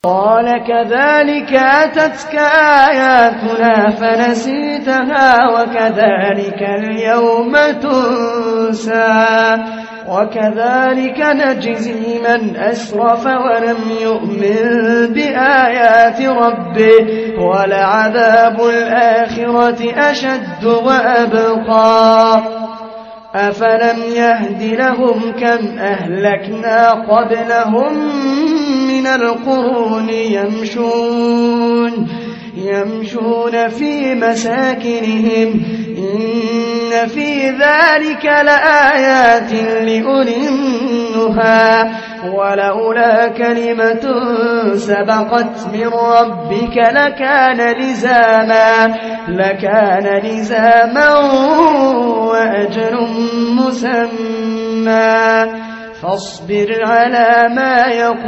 قال كذلك أتتك آياتنا فنسيتها وكذلك اليوم تنسى وكذلك نجزي من أسرف ولم يؤمن بآيات ربه ولعذاب الآخرة أشد وأبقى أفلم يهد لهم كم أهلكنا قبلهم من القرون يمشون في مساكنهم إن في ذلك لآيات لأولي النهى ولولا كلمة سبقت من ربك لكان لزاما وأجل مسمى فاصبر على ما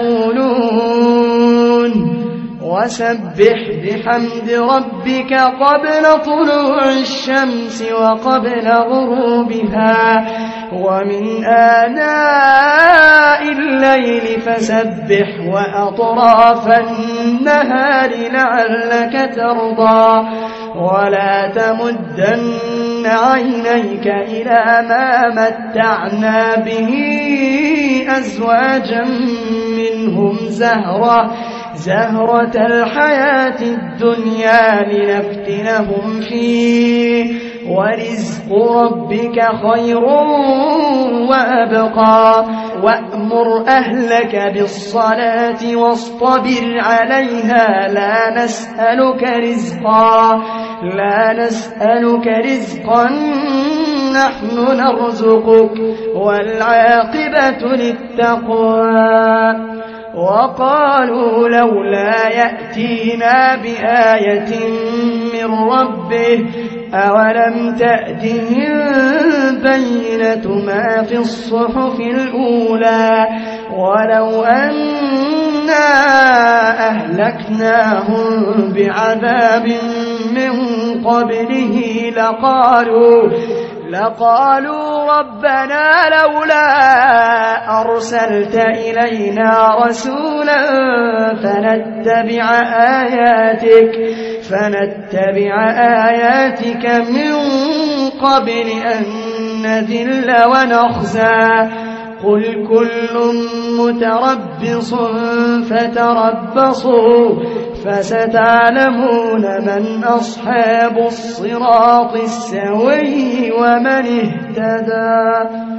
يقولون وسبح بحمد ربك قبل طلوع الشمس وقبل غروبها ومن آناء الليل فسبح وأطراف النهار لعلك ترضى ولا تمدن عينيك إلى ما متعنا به أزواجا منهم زهرة الحياة الدنيا لنفتنهم فيه ورزق ربك خير وأبقى وأمر أهلك بالصلاة واصطبر عليها لا نسألك رزقا نحن نرزقك والعاقبة للتقوى وقالوا لولا يأتينا بآية من ربه أولم تأتهم بينة ما في الصحف الأولى ولو أنا أهلكناهم بعذاب من قبله لقالوا ربنا لولا أرسلت إلينا رسولا فنتبع آياتك من قبل أن نذل ونخزى قل كل متربص فتربصوا فستعلمون من أصحاب الصراط السوي ومن اهتدى.